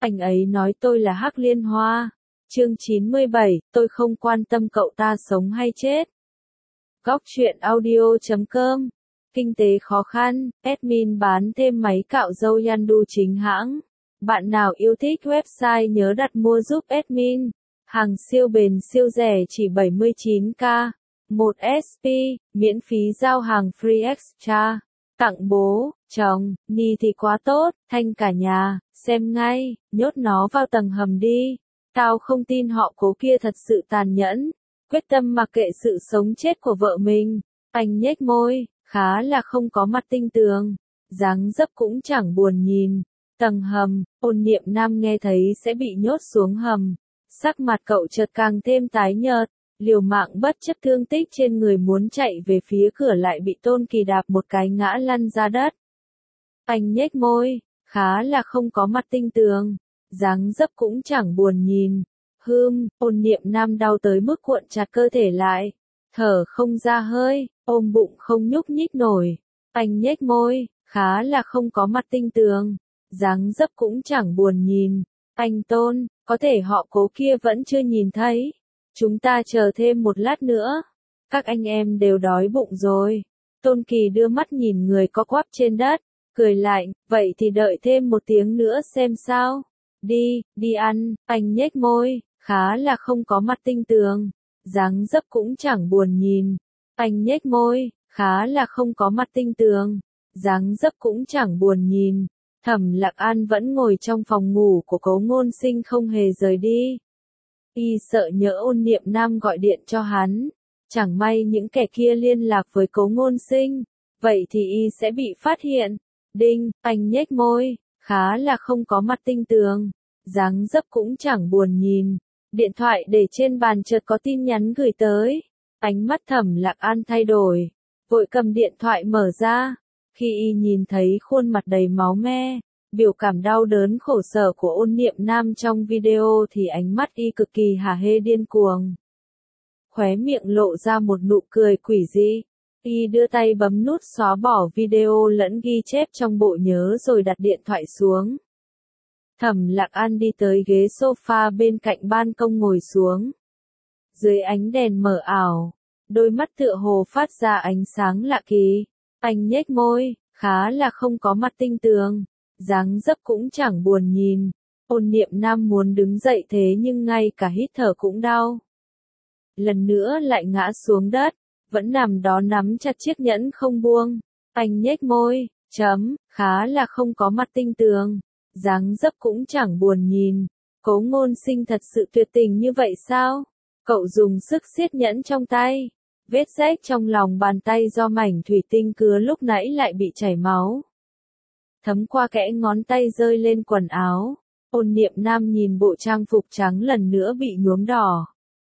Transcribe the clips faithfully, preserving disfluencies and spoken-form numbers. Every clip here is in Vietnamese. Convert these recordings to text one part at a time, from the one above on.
Anh ấy nói tôi là Hắc Liên Hoa. Chương chín mươi bảy, tôi không quan tâm cậu ta sống hay chết. Góc truyện audio chấm com. Kinh tế khó khăn, admin bán thêm máy cạo râu Yandu chính hãng. Bạn nào yêu thích website nhớ đặt mua giúp admin. Hàng siêu bền siêu rẻ chỉ bảy mươi chín k. một ét pê, miễn phí giao hàng free extra. Tặng bố, chồng, Ni thì quá tốt, thanh cả nhà, xem ngay, nhốt nó vào tầng hầm đi. Tao không tin họ cố kia thật sự tàn nhẫn, quyết tâm mặc kệ sự sống chết của vợ mình. Anh nhếch môi, khá là không có mặt tinh tường, dáng dấp cũng chẳng buồn nhìn. Tầng hầm, Ôn Niệm Nam nghe thấy sẽ bị nhốt xuống hầm. Sắc mặt cậu chợt càng thêm tái nhợt, liều mạng bất chấp thương tích trên người muốn chạy về phía cửa lại bị Tôn Kỳ đạp một cái ngã lăn ra đất. Anh nhếch môi, khá là không có mặt tinh tường, dáng dấp cũng chẳng buồn nhìn. Hưm, Ôn Niệm Nam đau tới mức cuộn chặt cơ thể lại, thở không ra hơi, ôm bụng không nhúc nhích nổi. Anh nhếch môi, khá là không có mặt tinh tường, dáng dấp cũng chẳng buồn nhìn. Anh Tôn, có thể họ cố kia vẫn chưa nhìn thấy. Chúng ta chờ thêm một lát nữa. Các anh em đều đói bụng rồi. Tôn Kỳ đưa mắt nhìn người co quắp trên đất, cười lạnh, vậy thì đợi thêm một tiếng nữa xem sao. Đi, đi ăn. Anh nhếch môi, khá là không có mặt tinh tường, dáng dấp cũng chẳng buồn nhìn. Anh nhếch môi, khá là không có mặt tinh tường, dáng dấp cũng chẳng buồn nhìn. Thẩm Lạc An vẫn ngồi trong phòng ngủ của Cố Ngôn Sinh không hề rời đi. Y sợ nhỡ Ôn Niệm Nam gọi điện cho hắn, chẳng may những kẻ kia liên lạc với Cố Ngôn Sinh, vậy thì Y sẽ bị phát hiện. Đinh, anh nhếch môi, khá là không có mặt tinh tường, dáng dấp cũng chẳng buồn nhìn. Điện thoại để trên bàn chợt có tin nhắn gửi tới. Ánh mắt Thẩm Lạc An thay đổi, vội cầm điện thoại mở ra. Khi Y nhìn thấy khuôn mặt đầy máu me, biểu cảm đau đớn khổ sở của Ôn Niệm Nam trong video thì ánh mắt Y cực kỳ hả hê điên cuồng. Khóe miệng lộ ra một nụ cười quỷ dị. Y đưa tay bấm nút xóa bỏ video lẫn ghi chép trong bộ nhớ rồi đặt điện thoại xuống. Thẩm Lạc An đi tới ghế sofa bên cạnh ban công ngồi xuống. Dưới ánh đèn mờ ảo, đôi mắt tựa hồ phát ra ánh sáng lạ kỳ. Anh nhếch môi, khá là không có mặt tinh tường, dáng dấp cũng chẳng buồn nhìn. Ôn Niệm Nam muốn đứng dậy thế nhưng ngay cả hít thở cũng đau. Lần nữa lại ngã xuống đất, vẫn nằm đó nắm chặt chiếc nhẫn không buông. Anh nhếch môi, chấm, khá là không có mặt tinh tường, dáng dấp cũng chẳng buồn nhìn. Cố Ngôn Sinh thật sự tuyệt tình như vậy sao? Cậu dùng sức siết nhẫn trong tay. Vết rách trong lòng bàn tay do mảnh thủy tinh cứa lúc nãy lại bị chảy máu. Thấm qua kẽ ngón tay rơi lên quần áo. Ôn Niệm Nam nhìn bộ trang phục trắng lần nữa bị nhuốm đỏ.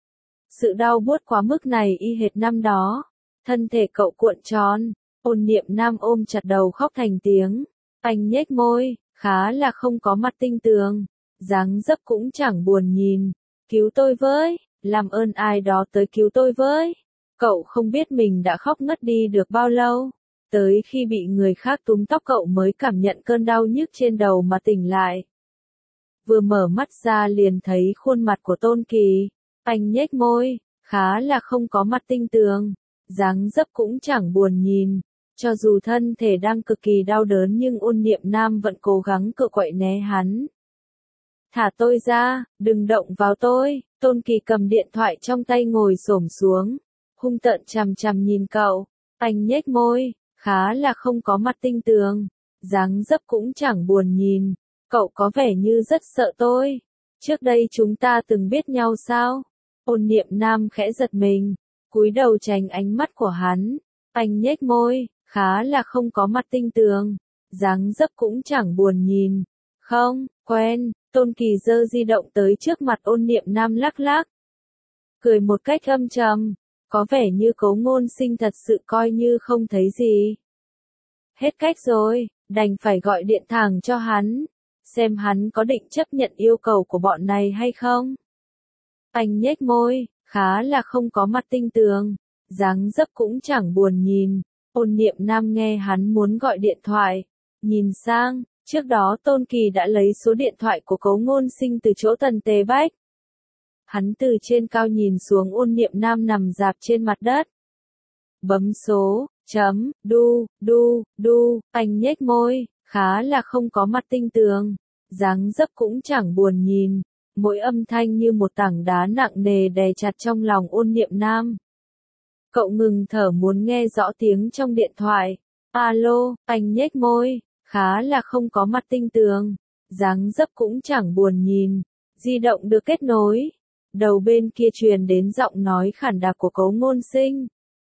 Sự đau buốt quá mức này y hệt năm đó. Thân thể cậu cuộn tròn. Ôn Niệm Nam ôm chặt đầu khóc thành tiếng. Anh nhếch môi, khá là không có mặt tinh tường, dáng dấp cũng chẳng buồn nhìn. Cứu tôi với, làm ơn ai đó tới cứu tôi với. Cậu không biết mình đã khóc ngất đi được bao lâu. Tới khi bị người khác túm tóc cậu mới cảm nhận cơn đau nhức trên đầu mà tỉnh lại. Vừa mở mắt ra liền thấy khuôn mặt của Tôn Kỳ. Anh nhếch môi, khá là không có mặt tinh tường, dáng dấp cũng chẳng buồn nhìn. Cho dù thân thể đang cực kỳ đau đớn nhưng Ôn Niệm Nam vẫn cố gắng cựa quậy né hắn. Thả tôi ra, đừng động vào tôi. Tôn Kỳ cầm điện thoại trong tay ngồi xổm xuống, hung tợn chằm chằm nhìn cậu. Anh nhếch môi, khá là không có mặt tinh tường, dáng dấp cũng chẳng buồn nhìn. Cậu có vẻ như rất sợ tôi. Trước đây chúng ta từng biết nhau sao? Ôn Niệm Nam khẽ giật mình, cúi đầu tránh ánh mắt của hắn. Anh nhếch môi, khá là không có mặt tinh tường, dáng dấp cũng chẳng buồn nhìn. Không, quen. Tôn Kỳ giơ di động tới trước mặt Ôn Niệm Nam lắc lắc, cười một cách âm trầm, có vẻ như Cố Ngôn Sinh thật sự coi như không thấy gì. Hết cách rồi, đành phải gọi điện thẳng cho hắn, xem hắn có định chấp nhận yêu cầu của bọn này hay không. Anh nhếch môi, khá là không có mặt tinh tường, dáng dấp cũng chẳng buồn nhìn. Ôn Niệm Nam nghe hắn muốn gọi điện thoại, nhìn sang, Trước đó Tôn Kỳ đã lấy số điện thoại của Cố Ngôn Sinh từ chỗ Tần Tề Bách. Hắn từ trên cao nhìn xuống Ôn Niệm Nam nằm rạp trên mặt đất. Bấm số, chấm, đu, đu, đu, anh nhếch môi, khá là không có mặt tinh tường. Dáng dấp cũng chẳng buồn nhìn, mỗi âm thanh như một tảng đá nặng nề đè chặt trong lòng Ôn Niệm Nam. Cậu ngừng thở muốn nghe rõ tiếng trong điện thoại. Alo, anh nhếch môi, khá là không có mặt tinh tường, dáng dấp cũng chẳng buồn nhìn. Di động được kết nối. Đầu bên kia truyền đến giọng nói khản đặc của Cố Ngôn Sinh.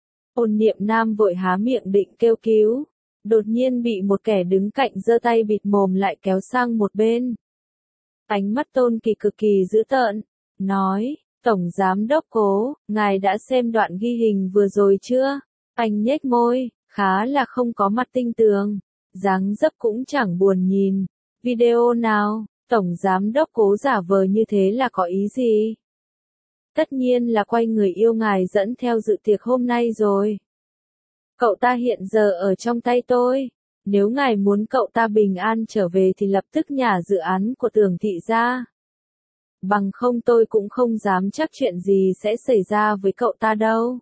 Ôn Niệm Nam vội há miệng định kêu cứu. Đột nhiên bị một kẻ đứng cạnh giơ tay bịt mồm lại kéo sang một bên. Ánh mắt Tôn Kỳ cực kỳ dữ tợn, nói, Tổng Giám Đốc Cố, ngài đã xem đoạn ghi hình vừa rồi chưa? Anh nhếch môi, khá là không có mặt tinh tường, dáng dấp cũng chẳng buồn nhìn. Video nào, Tổng Giám Đốc Cố giả vờ như thế là có ý gì? Tất nhiên là quay người yêu ngài dẫn theo dự tiệc hôm nay rồi. Cậu ta hiện giờ ở trong tay tôi. Nếu ngài muốn cậu ta bình an trở về thì lập tức nhả dự án của Tưởng Thị ra. Bằng không tôi cũng không dám chắc chuyện gì sẽ xảy ra với cậu ta đâu.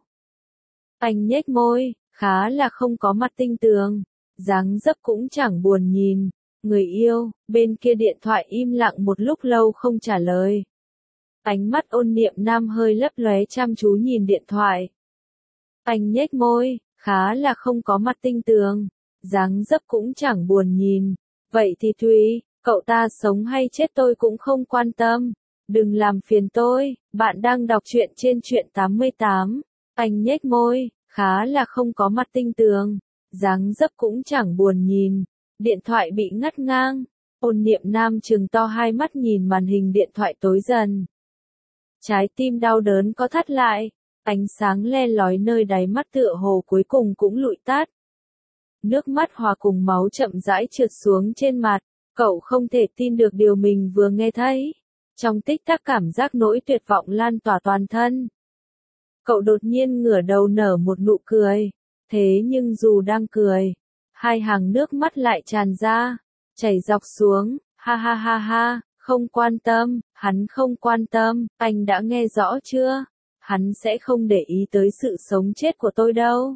Anh nhếch môi, khá là không có mặt tinh tường, dáng dấp cũng chẳng buồn nhìn. Người yêu, bên kia điện thoại im lặng một lúc lâu không trả lời. Ánh mắt Ôn Niệm Nam hơi lấp lóe chăm chú nhìn điện thoại. Anh nhếch môi, khá là không có mặt tinh tường, dáng dấp cũng chẳng buồn nhìn. Vậy thì tùy, cậu ta sống hay chết tôi cũng không quan tâm. Đừng làm phiền tôi, bạn đang đọc truyện trên truyện tám mươi tám. Anh nhếch môi, khá là không có mặt tinh tường, dáng dấp cũng chẳng buồn nhìn. Điện thoại bị ngắt ngang. Ôn Niệm Nam trừng to hai mắt nhìn màn hình điện thoại tối dần. Trái tim đau đớn có thắt lại, ánh sáng le lói nơi đáy mắt tựa hồ cuối cùng cũng lụi tắt. Nước mắt hòa cùng máu chậm rãi trượt xuống trên mặt, cậu không thể tin được điều mình vừa nghe thấy. Trong tích tắc cảm giác nỗi tuyệt vọng lan tỏa toàn thân. Cậu đột nhiên ngửa đầu nở một nụ cười, thế nhưng dù đang cười, hai hàng nước mắt lại tràn ra, chảy dọc xuống, ha ha ha ha, không quan tâm, hắn không quan tâm, anh đã nghe rõ chưa? Hắn sẽ không để ý tới sự sống chết của tôi đâu.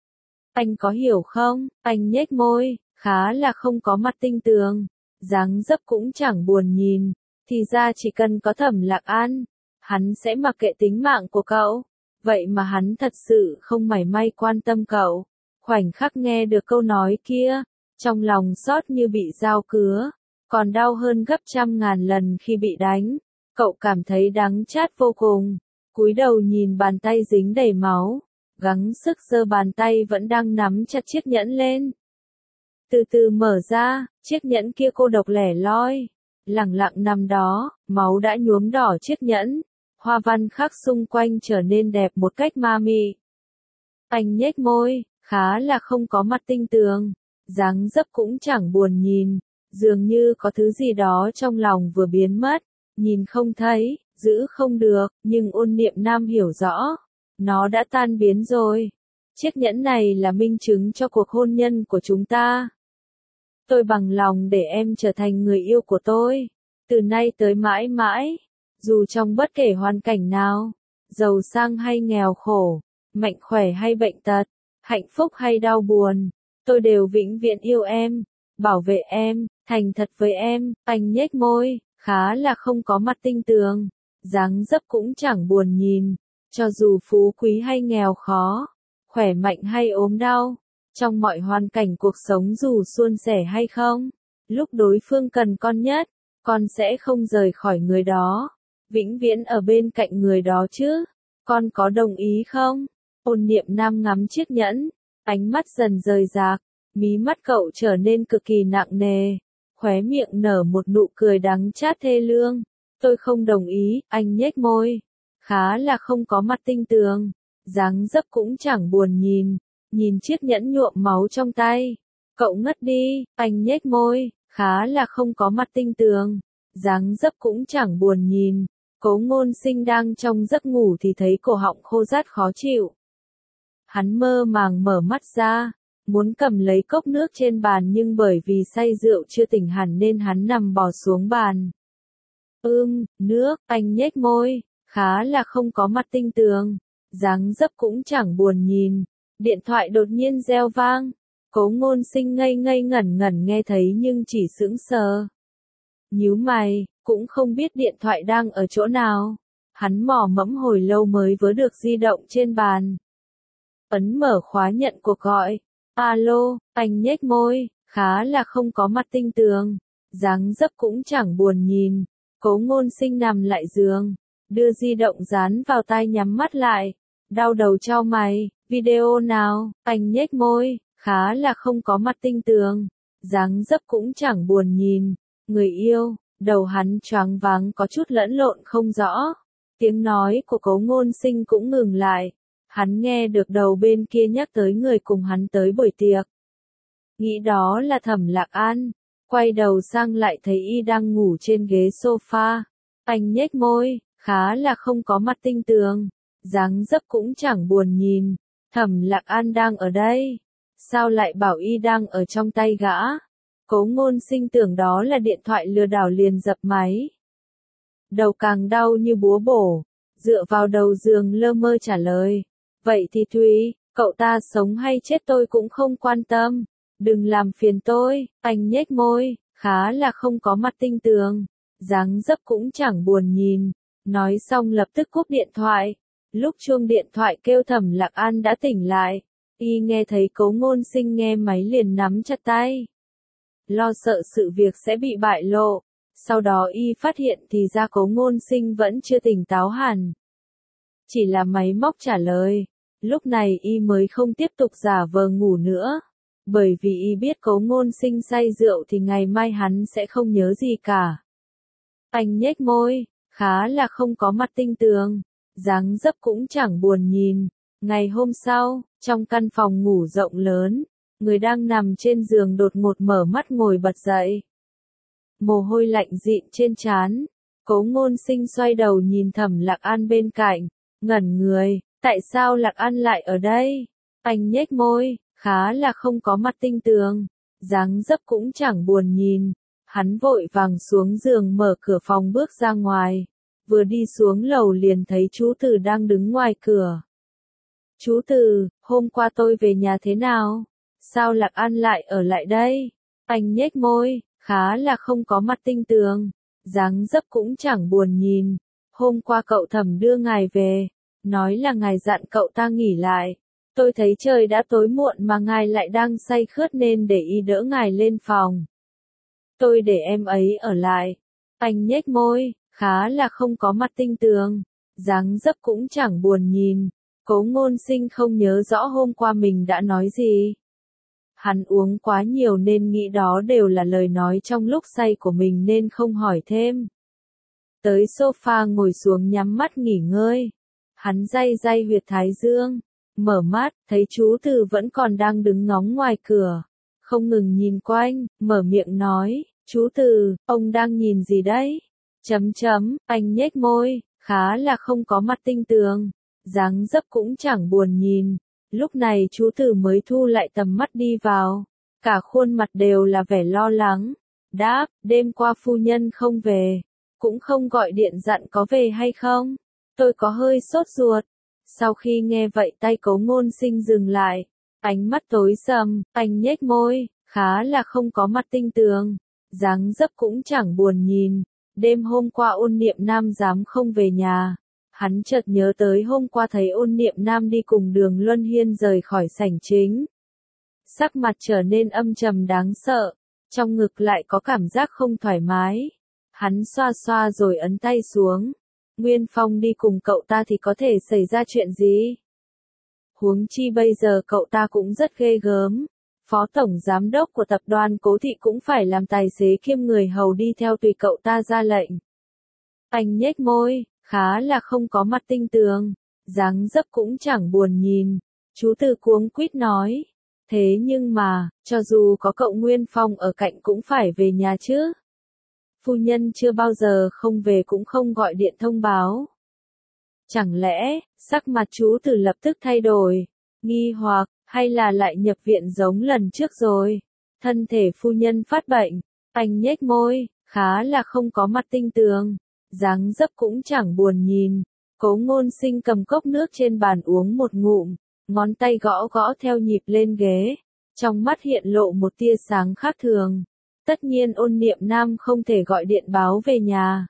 Anh có hiểu không? Anh nhếch môi, khá là không có mặt tinh tường, dáng dấp cũng chẳng buồn nhìn. Thì ra chỉ cần có Thẩm Lạc An, hắn sẽ mặc kệ tính mạng của cậu. Vậy mà hắn thật sự không mảy may quan tâm cậu. Khoảnh khắc nghe được câu nói kia, trong lòng xót như bị dao cứa, còn đau hơn gấp trăm ngàn lần khi bị đánh. Cậu cảm thấy đắng chát vô cùng, cúi đầu nhìn bàn tay dính đầy máu, gắng sức giơ bàn tay vẫn đang nắm chặt chiếc nhẫn lên. Từ từ mở ra, chiếc nhẫn kia cô độc lẻ loi, lẳng lặng nằm đó, máu đã nhuốm đỏ chiếc nhẫn, hoa văn khắc xung quanh trở nên đẹp một cách ma mị. Anh nhếch môi, khá là không có mặt tinh tường, dáng dấp cũng chẳng buồn nhìn, dường như có thứ gì đó trong lòng vừa biến mất, nhìn không thấy, giữ không được, nhưng Ôn Niệm Nam hiểu rõ, nó đã tan biến rồi. Chiếc nhẫn này là minh chứng cho cuộc hôn nhân của chúng ta. Tôi bằng lòng để em trở thành người yêu của tôi, từ nay tới mãi mãi, dù trong bất kể hoàn cảnh nào, giàu sang hay nghèo khổ, mạnh khỏe hay bệnh tật, hạnh phúc hay đau buồn, tôi đều vĩnh viễn yêu em, bảo vệ em, thành thật với em. Anh nhếch môi, khá là không có mặt tinh tường, dáng dấp cũng chẳng buồn nhìn, cho dù phú quý hay nghèo khó, khỏe mạnh hay ốm đau, trong mọi hoàn cảnh cuộc sống dù suôn sẻ hay không, lúc đối phương cần con nhất, con sẽ không rời khỏi người đó, vĩnh viễn ở bên cạnh người đó chứ. Con có đồng ý không? Ôn Niệm Nam ngắm chiếc nhẫn, ánh mắt dần rời rạc, mí mắt cậu trở nên cực kỳ nặng nề, khóe miệng nở một nụ cười đắng chát thê lương. Tôi không đồng ý. Anh nhếch môi, khá là không có mặt tinh tường, dáng dấp cũng chẳng buồn nhìn, nhìn chiếc nhẫn nhuộm máu trong tay, cậu ngất đi. Anh nhếch môi, khá là không có mặt tinh tường, dáng dấp cũng chẳng buồn nhìn. Cố Ngôn Sinh đang trong giấc ngủ thì thấy cổ họng khô rát khó chịu. Hắn mơ màng mở mắt ra, muốn cầm lấy cốc nước trên bàn nhưng bởi vì say rượu chưa tỉnh hẳn nên hắn nằm bò xuống bàn. Ưm, nước, anh nhếch môi, khá là không có mặt tinh tường, dáng dấp cũng chẳng buồn nhìn. Điện thoại đột nhiên reo vang, Cố Ngôn Sinh ngây ngây ngẩn ngẩn nghe thấy nhưng chỉ sững sờ. Nhíu mày, cũng không biết điện thoại đang ở chỗ nào. Hắn mò mẫm hồi lâu mới vớ được di động trên bàn. Ấn mở khóa nhận cuộc gọi. Alo, anh nhếch môi, khá là không có mặt tinh tường, dáng dấp cũng chẳng buồn nhìn. Cố Ngôn Sinh nằm lại giường, đưa di động dán vào tai nhắm mắt lại, đau đầu chau mày, video nào, anh nhếch môi, khá là không có mặt tinh tường, dáng dấp cũng chẳng buồn nhìn. Người yêu, đầu hắn choáng váng có chút lẫn lộn không rõ. Tiếng nói của Cố Ngôn Sinh cũng ngừng lại. Hắn nghe được đầu bên kia nhắc tới người cùng hắn tới buổi tiệc. Nghĩ đó là Thẩm Lạc An, quay đầu sang lại thấy y đang ngủ trên ghế sofa. Anh nhếch môi, khá là không có mặt tinh tường, dáng dấp cũng chẳng buồn nhìn. Thẩm Lạc An đang ở đây, sao lại bảo y đang ở trong tay gã? Cố Ngôn Sinh tưởng đó là điện thoại lừa đảo liền dập máy. Đầu càng đau như búa bổ, dựa vào đầu giường lơ mơ trả lời. Vậy thì tùy, cậu ta sống hay chết tôi cũng không quan tâm. Đừng làm phiền tôi, anh nhếch môi, khá là không có mặt tinh tường, dáng dấp cũng chẳng buồn nhìn. Nói xong lập tức cúp điện thoại. Lúc chuông điện thoại kêu Thẩm Lạc An đã tỉnh lại. Y nghe thấy Cố Ngôn Sinh nghe máy liền nắm chặt tay. Lo sợ sự việc sẽ bị bại lộ. Sau đó y phát hiện thì ra Cố Ngôn Sinh vẫn chưa tỉnh táo hẳn. Chỉ là máy móc trả lời. Lúc này y mới không tiếp tục giả vờ ngủ nữa. Bởi vì y biết Cố Ngôn Sinh say rượu thì ngày mai hắn sẽ không nhớ gì cả. Anh nhếch môi, khá là không có mặt tinh tường, dáng dấp cũng chẳng buồn nhìn. Ngày hôm sau, trong căn phòng ngủ rộng lớn, người đang nằm trên giường đột ngột mở mắt ngồi bật dậy. Mồ hôi lạnh dịn trên trán. Cố Ngôn Sinh xoay đầu nhìn Thẩm Lạc An bên cạnh, ngẩn người, tại sao Lạc An lại ở đây? Anh nhếch môi, khá là không có mặt tinh tường, dáng dấp cũng chẳng buồn nhìn. Hắn vội vàng xuống giường mở cửa phòng bước ra ngoài, vừa đi xuống lầu liền thấy chú Từ đang đứng ngoài cửa. Chú Từ, hôm qua tôi về nhà thế nào? Sao Lạc An lại ở lại đây? Anh nhếch môi, khá là không có mặt tinh tường, dáng dấp cũng chẳng buồn nhìn. Hôm qua cậu Thẩm đưa ngài về, nói là ngài dặn cậu ta nghỉ lại. Tôi thấy trời đã tối muộn mà ngài lại đang say khướt nên để y đỡ ngài lên phòng. Tôi để em ấy ở lại. Anh nhếch môi, khá là không có mặt tinh tường, dáng dấp cũng chẳng buồn nhìn. Cố Ngôn Sinh không nhớ rõ hôm qua mình đã nói gì. Hắn uống quá nhiều nên nghĩ đó đều là lời nói trong lúc say của mình nên không hỏi thêm. Tới sofa ngồi xuống nhắm mắt nghỉ ngơi. Hắn day day huyệt thái dương, mở mắt, thấy chú Từ vẫn còn đang đứng ngóng ngoài cửa, không ngừng nhìn quanh, mở miệng nói, chú Từ, ông đang nhìn gì đấy? Chấm chấm, anh nhếch môi, khá là không có mặt tinh tường, dáng dấp cũng chẳng buồn nhìn. Lúc này chú Từ mới thu lại tầm mắt đi vào, cả khuôn mặt đều là vẻ lo lắng. Đáp, đêm qua phu nhân không về, cũng không gọi điện dặn có về hay không. Tôi có hơi sốt ruột. Sau khi nghe vậy tay Cố Ngôn Sinh dừng lại, ánh mắt tối sầm, anh nhếch môi, khá là không có mặt tinh tường, dáng dấp cũng chẳng buồn nhìn. Đêm hôm qua Ôn Niệm Nam dám không về nhà. Hắn chợt nhớ tới hôm qua thấy Ôn Niệm Nam đi cùng Đường Luân Hiên rời khỏi sảnh chính. Sắc mặt trở nên âm trầm đáng sợ, trong ngực lại có cảm giác không thoải mái. Hắn xoa xoa rồi ấn tay xuống. Nguyên Phong đi cùng cậu ta thì có thể xảy ra chuyện gì? Huống chi bây giờ cậu ta cũng rất ghê gớm. Phó tổng giám đốc của tập đoàn Cố Thị cũng phải làm tài xế kiêm người hầu đi theo tùy cậu ta ra lệnh. Anh nhếch môi, khá là không có mặt tinh tường, dáng dấp cũng chẳng buồn nhìn. Chú Từ cuống quýt nói, thế nhưng mà, cho dù có cậu Nguyên Phong ở cạnh cũng phải về nhà chứ. Phu nhân chưa bao giờ không về cũng không gọi điện thông báo. Chẳng lẽ, sắc mặt chú Từ lập tức thay đổi, nghi hoặc, Hay là lại nhập viện giống lần trước rồi? Thân thể phu nhân phát bệnh. Anh nhếch môi, khá là không có mặt tinh tường. Dáng dấp cũng chẳng buồn nhìn. Cố Ngôn Sinh cầm cốc nước trên bàn uống một ngụm, ngón tay gõ gõ theo nhịp lên ghế. Trong mắt hiện lộ một tia sáng khác thường. Tất nhiên Ôn Niệm Nam không thể gọi điện báo về nhà.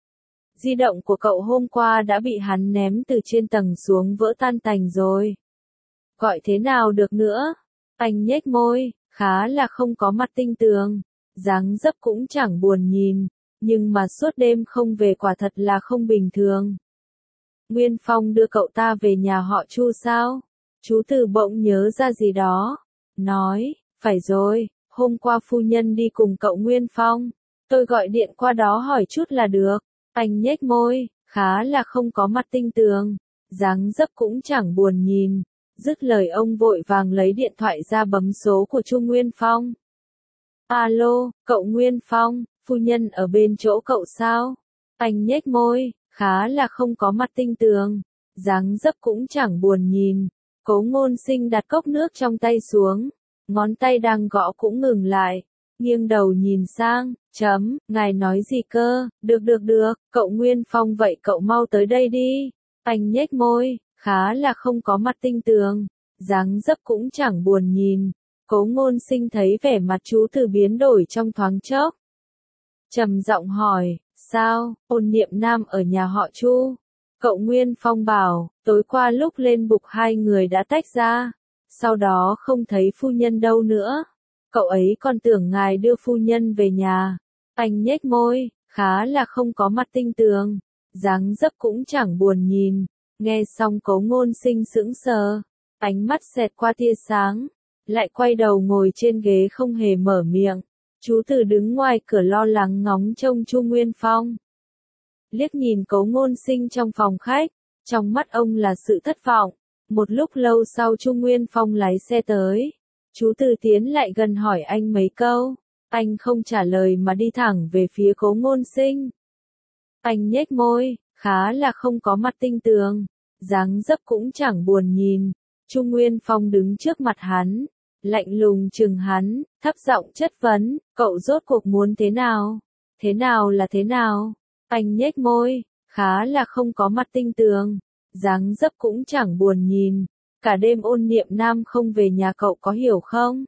Di động của cậu hôm qua đã bị hắn ném từ trên tầng xuống vỡ tan tành rồi. Gọi thế nào được nữa? Anh nhếch môi, khá là không có mặt tinh tường. Dáng dấp cũng chẳng buồn nhìn, nhưng mà suốt đêm không về quả thật là không bình thường. Nguyên Phong đưa cậu ta về nhà họ Chu sao? Chú Từ bỗng nhớ ra gì đó. Nói, phải rồi, hôm qua phu nhân đi cùng cậu Nguyên Phong. Tôi gọi điện qua đó hỏi chút là được. Anh nhếch môi, khá là không có mặt tinh tường. Dáng dấp cũng chẳng buồn nhìn. Dứt lời ông vội vàng lấy điện thoại ra bấm số của Chu Nguyên Phong. Alo, cậu Nguyên Phong, phu nhân ở bên chỗ cậu sao? Anh nhếch môi, khá là không có mặt tinh tường. Dáng dấp cũng chẳng buồn nhìn. Cố Ngôn Sinh đặt cốc nước trong tay xuống. Ngón tay đang gõ cũng ngừng lại. Nghiêng đầu nhìn sang, chấm, ngài nói gì cơ? Được được được, cậu Nguyên Phong vậy cậu mau tới đây đi. Anh nhếch môi, khá là không có mặt tinh tường. Dáng dấp cũng chẳng buồn nhìn. Cố Ngôn Sinh thấy vẻ mặt chú Từ biến đổi trong thoáng chốc. Trầm giọng hỏi, sao, Ôn Niệm Nam ở nhà họ Chu? Cậu Nguyên Phong bảo, tối qua lúc lên bục hai người đã tách ra. Sau đó không thấy phu nhân đâu nữa. Cậu ấy còn tưởng ngài đưa phu nhân về nhà. Anh nhếch môi, khá là không có mặt tinh tường. Dáng dấp cũng chẳng buồn nhìn. Nghe xong Cố Ngôn Sinh sững sờ. Ánh mắt xẹt qua tia sáng. Lại quay đầu ngồi trên ghế không hề mở miệng. Chú Từ đứng ngoài cửa lo lắng ngóng trông Chu Nguyên Phong. Liếc nhìn Cố Ngôn Sinh trong phòng khách. Trong mắt ông là sự thất vọng. Một lúc lâu sau Chu Nguyên Phong lái xe tới. Chú Từ tiến lại gần hỏi anh mấy câu. Anh không trả lời mà đi thẳng về phía Cố Ngôn Sinh. Anh nhếch môi, khá là không có mặt tinh tường. Dáng dấp cũng chẳng buồn nhìn. Chu Nguyên Phong đứng trước mặt hắn. Lạnh lùng chừng hắn, thấp giọng chất vấn, cậu rốt cuộc muốn thế nào? Thế nào là thế nào? Anh nhếch môi, khá là không có mặt tinh tường. Dáng dấp cũng chẳng buồn nhìn. Cả đêm Ôn Niệm Nam không về nhà cậu có hiểu không?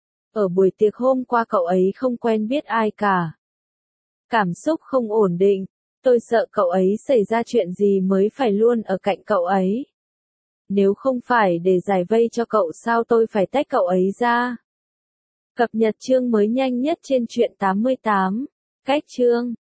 Ở buổi tiệc hôm qua cậu ấy không quen biết ai cả. Cảm xúc không ổn định. Tôi sợ cậu ấy xảy ra chuyện gì mới phải luôn ở cạnh cậu ấy. Nếu không phải để giải vây cho cậu sao tôi phải tách cậu ấy ra. Cập nhật chương mới nhanh nhất trên truyện tám mươi tám. Cách chương